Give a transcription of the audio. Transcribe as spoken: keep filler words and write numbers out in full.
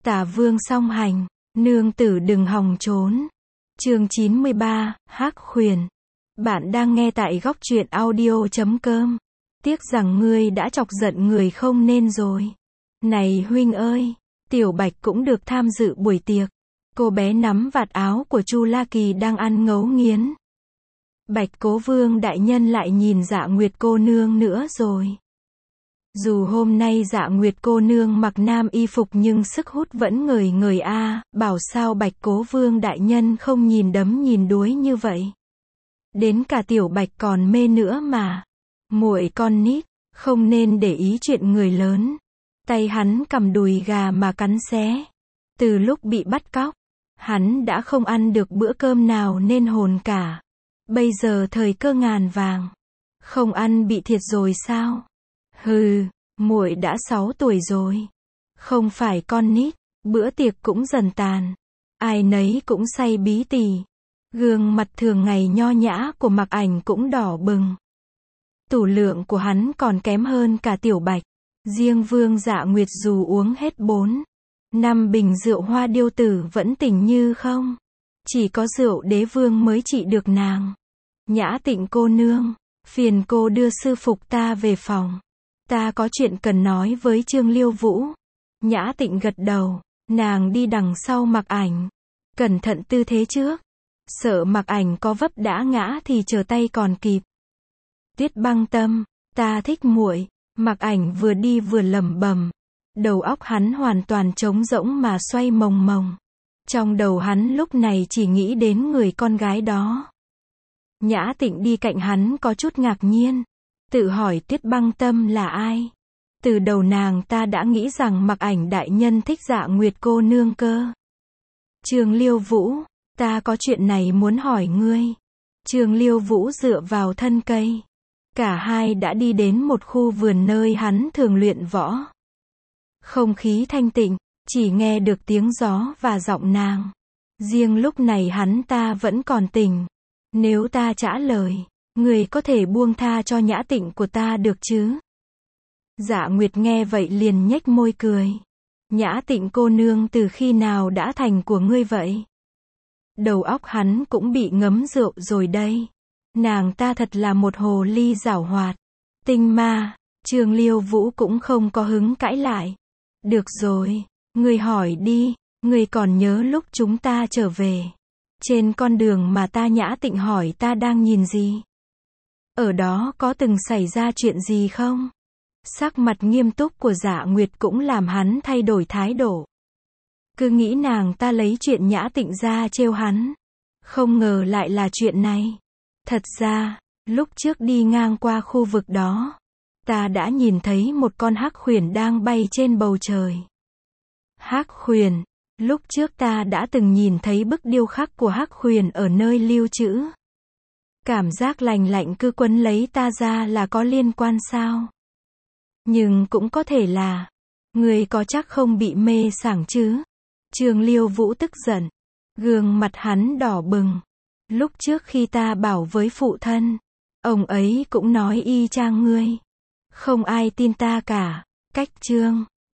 Tả vương song hành, nương tử đừng hòng trốn. Chương chín mươi ba, Hắc Khuyển. Bạn đang nghe tại góc truyện audio chấm com. Tiếc rằng ngươi đã chọc giận người không nên rồi. Này huynh ơi, Tiểu Bạch cũng được tham dự buổi tiệc. Cô bé nắm vạt áo của Chu La Kỳ đang ăn ngấu nghiến. Bạch Cố Vương đại nhân lại nhìn Dạ Nguyệt cô nương nữa rồi. Dù hôm nay Dạ Nguyệt cô nương mặc nam y phục nhưng sức hút vẫn ngời ngời a, bảo sao Bạch Cố Vương đại nhân không nhìn đấm nhìn đuối như vậy. Đến cả Tiểu Bạch còn mê nữa mà. Muội con nít, không nên để ý chuyện người lớn. Tay hắn cầm đùi gà mà cắn xé. Từ lúc bị bắt cóc, hắn đã không ăn được bữa cơm nào nên hồn cả. Bây giờ thời cơ ngàn vàng, không ăn bị thiệt rồi sao? Hừ, muội đã sáu tuổi rồi, không phải con nít. Bữa tiệc cũng dần tàn, ai nấy cũng say bí tỉ. Gương mặt thường ngày nho nhã của Mặc Ảnh cũng đỏ bừng. Tủ lượng của hắn còn kém hơn cả Tiểu Bạch. Riêng Vương Dạ Nguyệt dù uống hết bốn năm bình rượu hoa điêu tử vẫn tỉnh như không. Chỉ có rượu đế vương mới trị được nàng. Nhã Tịnh cô nương, phiền cô đưa sư phục ta về phòng. Ta có chuyện cần nói với Trương Liêu Vũ. Nhã Tịnh gật đầu, nàng đi đằng sau Mặc Ảnh. Cẩn thận tư thế trước. Sợ Mặc Ảnh có vấp đã ngã thì trở tay còn kịp. Tuyết Băng Tâm, ta thích muội. Mặc Ảnh vừa đi vừa lẩm bẩm. Đầu óc hắn hoàn toàn trống rỗng mà xoay mồng mồng. Trong đầu hắn lúc này chỉ nghĩ đến người con gái đó. Nhã Tịnh đi cạnh hắn có chút ngạc nhiên. Tự hỏi Tuyết Băng Tâm là ai? Từ đầu nàng ta đã nghĩ rằng Mặc Ảnh đại nhân thích Dạ Nguyệt cô nương cơ. Trương Liêu Vũ, ta có chuyện này muốn hỏi ngươi. Trương Liêu Vũ dựa vào thân cây. Cả hai đã đi đến một khu vườn nơi hắn thường luyện võ. Không khí thanh tịnh, chỉ nghe được tiếng gió và giọng nàng. Riêng lúc này hắn ta vẫn còn tỉnh. Nếu ta trả lời, người có thể buông tha cho Nhã Tịnh của ta được chứ? Dạ Nguyệt nghe vậy liền nhếch môi cười. Nhã Tịnh cô nương từ khi nào đã thành của ngươi vậy? Đầu óc hắn cũng bị ngấm rượu rồi đây. Nàng ta thật là một hồ ly giảo hoạt. Tinh ma. Trương Liêu Vũ cũng không có hứng cãi lại. Được rồi, ngươi hỏi đi. Ngươi còn nhớ lúc chúng ta trở về, trên con đường mà ta Nhã Tịnh hỏi ta đang nhìn gì? Ở đó có từng xảy ra chuyện gì không? Sắc mặt nghiêm túc của Dạ Nguyệt cũng làm hắn thay đổi thái độ. Cứ nghĩ nàng ta lấy chuyện Nhã Tịnh ra trêu hắn. Không ngờ lại là chuyện này. Thật ra, lúc trước đi ngang qua khu vực đó, ta đã nhìn thấy một con hắc khuyển đang bay trên bầu trời. Hắc khuyển, lúc trước ta đã từng nhìn thấy bức điêu khắc của hắc khuyển ở nơi lưu trữ. Cảm giác lành lạnh cứ quấn lấy ta ra là có liên quan sao? Nhưng cũng có thể là, người có chắc không bị mê sảng chứ? Trương Liêu Vũ tức giận, gương mặt hắn đỏ bừng. Lúc trước khi ta bảo với phụ thân, ông ấy cũng nói y chang ngươi. Không ai tin ta cả. Cách chương